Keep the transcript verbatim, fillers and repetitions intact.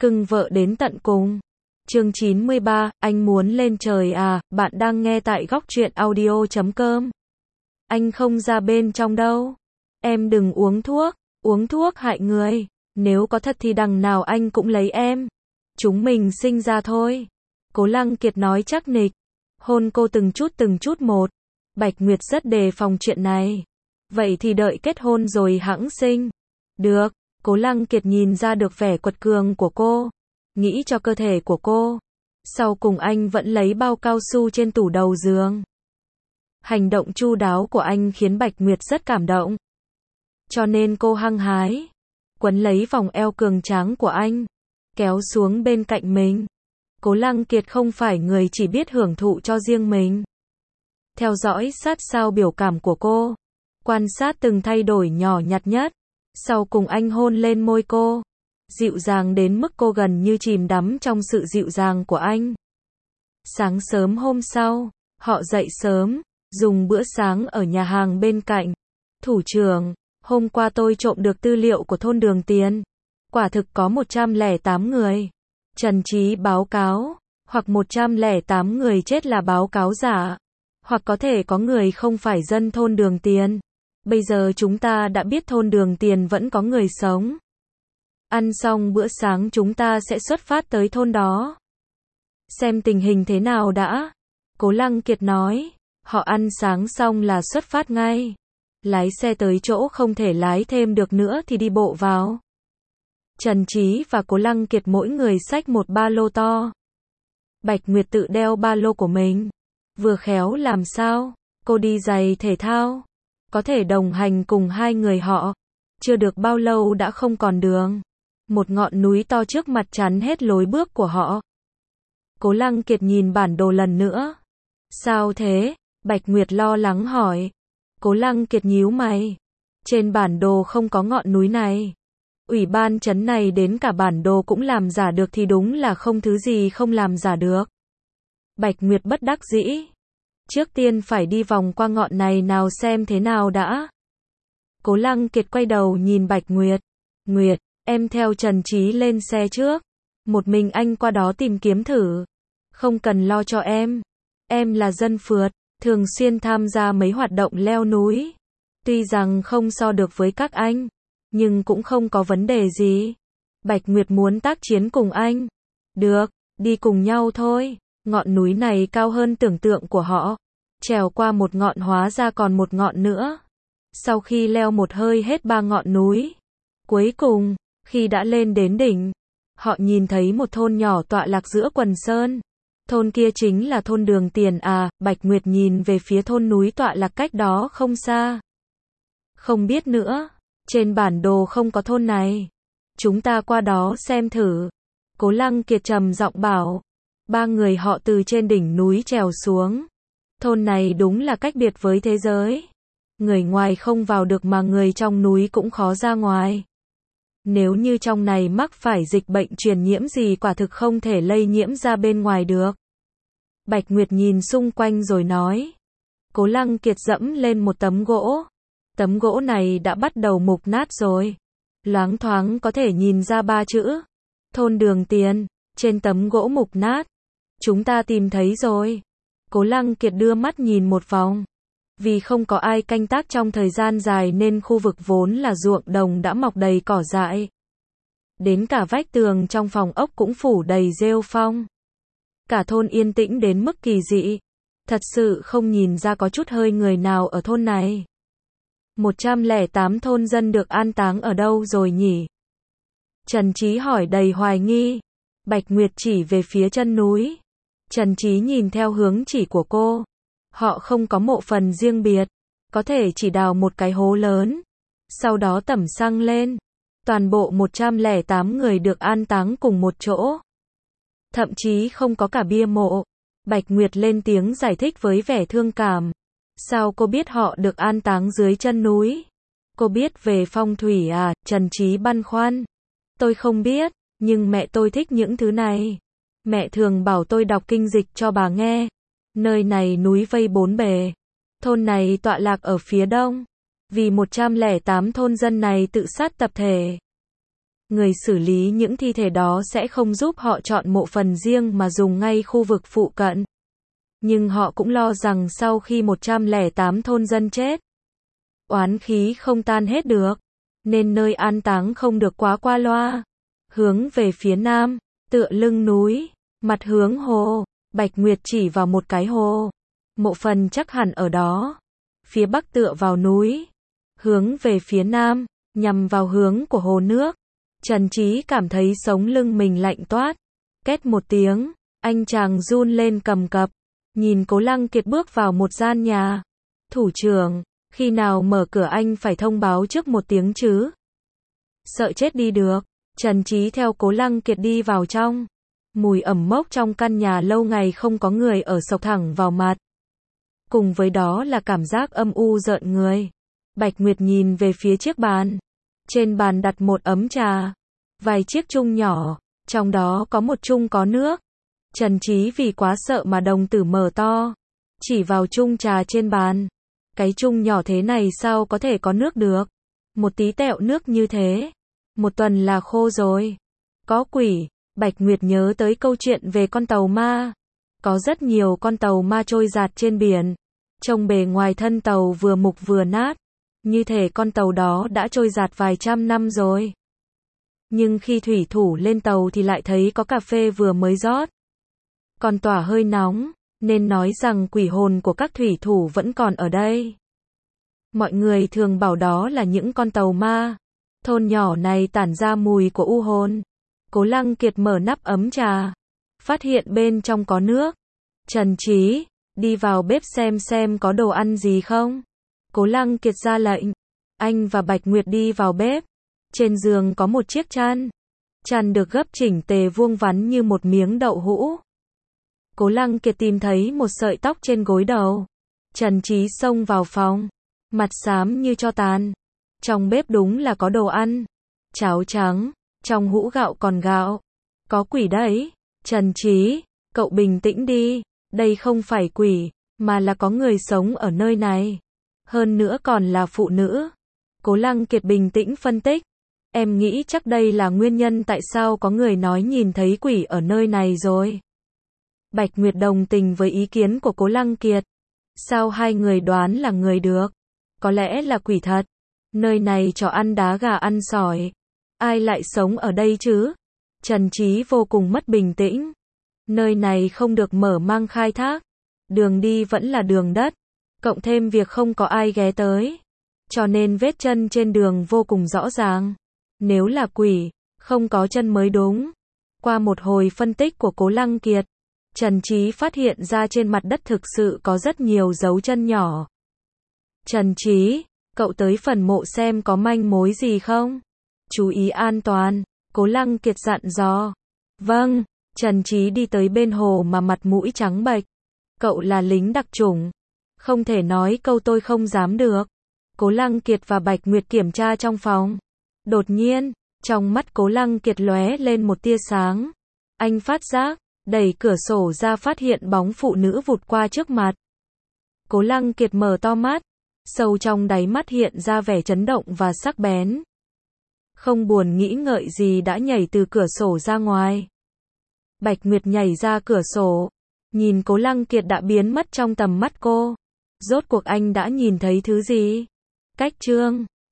Cưng vợ đến tận cùng. Chương chín mươi ba, anh muốn lên trời à, bạn đang nghe tại góc truyện audio chấm com. Anh không ra bên trong đâu. Em đừng uống thuốc, uống thuốc hại người. Nếu có thật thì đằng nào anh cũng lấy em. Chúng mình sinh ra thôi. Cố Lăng Kiệt nói chắc nịch. Hôn cô từng chút từng chút một. Bạch Nguyệt rất đề phòng chuyện này. Vậy thì đợi kết hôn rồi hẵng sinh. Được. Cố Lăng Kiệt nhìn ra được vẻ quật cường của cô. Nghĩ cho cơ thể của cô. Sau cùng anh vẫn lấy bao cao su trên tủ đầu giường. Hành động chu đáo của anh khiến Bạch Nguyệt rất cảm động. Cho nên cô hăng hái. Quấn lấy vòng eo cường tráng của anh. Kéo xuống bên cạnh mình. Cố Lăng Kiệt không phải người chỉ biết hưởng thụ cho riêng mình. Theo dõi sát sao biểu cảm của cô. Quan sát từng thay đổi nhỏ nhặt nhất. Sau cùng anh hôn lên môi cô. Dịu dàng đến mức cô gần như chìm đắm trong sự dịu dàng của anh. Sáng sớm hôm sau, họ dậy sớm, dùng bữa sáng ở nhà hàng bên cạnh. Thủ trưởng, hôm qua tôi trộm được tư liệu của thôn Đường Tiền. Quả thực có một trăm lẻ tám người. Trần Trí báo cáo, hoặc một trăm lẻ tám người chết là báo cáo giả, hoặc có thể có người không phải dân thôn Đường Tiền. Bây giờ chúng ta đã biết thôn Đường Tiền vẫn có người sống. Ăn xong bữa sáng chúng ta sẽ xuất phát tới thôn đó. Xem tình hình thế nào đã. Cố Lăng Kiệt nói. Họ ăn sáng xong là xuất phát ngay. Lái xe tới chỗ không thể lái thêm được nữa thì đi bộ vào. Trần Trí và Cố Lăng Kiệt mỗi người xách một ba lô to. Bạch Nguyệt tự đeo ba lô của mình. Vừa khéo làm sao, cô đi giày thể thao. Có thể đồng hành cùng hai người họ. Chưa được bao lâu đã không còn đường. Một ngọn núi to trước mặt chắn hết lối bước của họ. Cố Lăng Kiệt nhìn bản đồ lần nữa. Sao thế? Bạch Nguyệt lo lắng hỏi. Cố Lăng Kiệt nhíu mày. Trên bản đồ không có ngọn núi này. Ủy ban trấn này đến cả bản đồ cũng làm giả được thì đúng là không thứ gì không làm giả được. Bạch Nguyệt bất đắc dĩ. Trước tiên phải đi vòng qua ngọn này nào xem thế nào đã. Cố Lăng Kiệt quay đầu nhìn Bạch Nguyệt. Nguyệt, em theo Trần Trí lên xe trước. Một mình anh qua đó tìm kiếm thử. Không cần lo cho em. Em là dân phượt, thường xuyên tham gia mấy hoạt động leo núi. Tuy rằng không so được với các anh, nhưng cũng không có vấn đề gì. Bạch Nguyệt muốn tác chiến cùng anh. Được, đi cùng nhau thôi. Ngọn núi này cao hơn tưởng tượng của họ. Trèo qua một ngọn hóa ra còn một ngọn nữa. Sau khi leo một hơi hết ba ngọn núi. Cuối cùng, khi đã lên đến đỉnh, họ nhìn thấy một thôn nhỏ tọa lạc giữa quần sơn. Thôn kia chính là thôn Đường Tiền à, Bạch Nguyệt nhìn về phía thôn núi tọa lạc cách đó không xa. Không biết nữa, trên bản đồ không có thôn này. Chúng ta qua đó xem thử. Cố Lăng Kiệt trầm giọng bảo. Ba người họ từ trên đỉnh núi trèo xuống. Thôn này đúng là cách biệt với thế giới. Người ngoài không vào được mà người trong núi cũng khó ra ngoài. Nếu như trong này mắc phải dịch bệnh truyền nhiễm gì quả thực không thể lây nhiễm ra bên ngoài được. Bạch Nguyệt nhìn xung quanh rồi nói. Cố Lăng Kiệt dẫm lên một tấm gỗ. Tấm gỗ này đã bắt đầu mục nát rồi. Loáng thoáng có thể nhìn ra ba chữ. Thôn Đường Tiền, trên tấm gỗ mục nát. Chúng ta tìm thấy rồi. Cố Lăng Kiệt đưa mắt nhìn một vòng. Vì không có ai canh tác trong thời gian dài nên khu vực vốn là ruộng đồng đã mọc đầy cỏ dại. Đến cả vách tường trong phòng ốc cũng phủ đầy rêu phong. Cả thôn yên tĩnh đến mức kỳ dị. Thật sự không nhìn ra có chút hơi người nào ở thôn này. một trăm lẻ tám thôn dân được an táng ở đâu rồi nhỉ? Trần Trí hỏi đầy hoài nghi. Bạch Nguyệt chỉ về phía chân núi. Trần Trí nhìn theo hướng chỉ của cô. Họ không có mộ phần riêng biệt. Có thể chỉ đào một cái hố lớn. Sau đó tẩm xăng lên. Toàn bộ một trăm lẻ tám người được an táng cùng một chỗ. Thậm chí không có cả bia mộ. Bạch Nguyệt lên tiếng giải thích với vẻ thương cảm. Sao cô biết họ được an táng dưới chân núi? Cô biết về phong thủy à? Trần Trí băn khoăn. Tôi không biết, nhưng mẹ tôi thích những thứ này. Mẹ thường bảo tôi đọc kinh dịch cho bà nghe. Nơi này núi vây bốn bề. Thôn này tọa lạc ở phía đông. Vì một trăm lẻ tám thôn dân này tự sát tập thể. Người xử lý những thi thể đó sẽ không giúp họ chọn mộ phần riêng mà dùng ngay khu vực phụ cận. Nhưng họ cũng lo rằng sau khi một trăm lẻ tám thôn dân chết, oán khí không tan hết được, nên nơi an táng không được quá qua loa. Hướng về phía nam, tựa lưng núi, mặt hướng hồ, Bạch Nguyệt chỉ vào một cái hồ. Mộ phần chắc hẳn ở đó. Phía bắc tựa vào núi, hướng về phía nam, nhằm vào hướng của hồ nước. Trần Trí cảm thấy sống lưng mình lạnh toát. Két một tiếng, anh chàng run lên cầm cập, nhìn Cố Lăng Kiệt bước vào một gian nhà. Thủ trưởng, khi nào mở cửa anh phải thông báo trước một tiếng chứ. Sợ chết đi được. Trần Trí theo Cố Lăng Kiệt đi vào trong. Mùi ẩm mốc trong căn nhà lâu ngày không có người ở sộc thẳng vào mặt. Cùng với đó là cảm giác âm u rợn người. Bạch Nguyệt nhìn về phía chiếc bàn. Trên bàn đặt một ấm trà, vài chiếc chung nhỏ, trong đó có một chung có nước. Trần Trí vì quá sợ mà đồng tử mở to, chỉ vào chung trà trên bàn. Cái chung nhỏ thế này sao có thể có nước được? Một tí tẹo nước như thế, một tuần là khô rồi. Có quỷ. Bạch Nguyệt nhớ tới câu chuyện về con tàu ma. Có rất nhiều con tàu ma trôi dạt trên biển. Trông bề ngoài thân tàu vừa mục vừa nát, như thể con tàu đó đã trôi dạt vài trăm năm rồi. Nhưng khi thủy thủ lên tàu thì lại thấy có cà phê vừa mới rót, còn tỏa hơi nóng, nên nói rằng quỷ hồn của các thủy thủ vẫn còn ở đây. Mọi người thường bảo đó là những con tàu ma. Thôn nhỏ này tản ra mùi của u hồn. Cố Lăng Kiệt mở nắp ấm trà, phát hiện bên trong có nước. Trần Trí, đi vào bếp xem xem có đồ ăn gì không. Cố Lăng Kiệt ra lệnh. Anh và Bạch Nguyệt đi vào bếp. Trên giường có một chiếc chăn. Chăn được gấp chỉnh tề vuông vắn như một miếng đậu hũ. Cố Lăng Kiệt tìm thấy một sợi tóc trên gối đầu. Trần Trí xông vào phòng, mặt xám như tro tàn. Trong bếp đúng là có đồ ăn. Cháo trắng, trong hũ gạo còn gạo. Có quỷ đấy. Trần Trí, cậu bình tĩnh đi. Đây không phải quỷ, mà là có người sống ở nơi này. Hơn nữa còn là phụ nữ. Cố Lăng Kiệt bình tĩnh phân tích. Em nghĩ chắc đây là nguyên nhân tại sao có người nói nhìn thấy quỷ ở nơi này rồi. Bạch Nguyệt đồng tình với ý kiến của Cố Lăng Kiệt. Sao hai người đoán là người được? Có lẽ là quỷ thật. Nơi này cho ăn đá gà ăn sỏi. Ai lại sống ở đây chứ? Trần Trí vô cùng mất bình tĩnh. Nơi này không được mở mang khai thác. Đường đi vẫn là đường đất. Cộng thêm việc không có ai ghé tới. Cho nên vết chân trên đường vô cùng rõ ràng. Nếu là quỷ, không có chân mới đúng. Qua một hồi phân tích của Cố Lăng Kiệt, Trần Trí phát hiện ra trên mặt đất thực sự có rất nhiều dấu chân nhỏ. Trần Trí, cậu tới phần mộ xem có manh mối gì không? Chú ý an toàn, Cố Lăng Kiệt dặn dò. Vâng, Trần Trí đi tới bên hồ mà mặt mũi trắng bệch. Cậu là lính đặc chủng. Không thể nói câu tôi không dám được. Cố Lăng Kiệt và Bạch Nguyệt kiểm tra trong phòng. Đột nhiên, trong mắt Cố Lăng Kiệt lóe lên một tia sáng. Anh phát giác, đẩy cửa sổ ra phát hiện bóng phụ nữ vụt qua trước mặt. Cố Lăng Kiệt mở to mắt, sâu trong đáy mắt hiện ra vẻ chấn động và sắc bén. Không buồn nghĩ ngợi gì đã nhảy từ cửa sổ ra ngoài. Bạch Nguyệt nhảy ra cửa sổ, nhìn Cố Lăng Kiệt đã biến mất trong tầm mắt cô. Rốt cuộc anh đã nhìn thấy thứ gì? Cách chương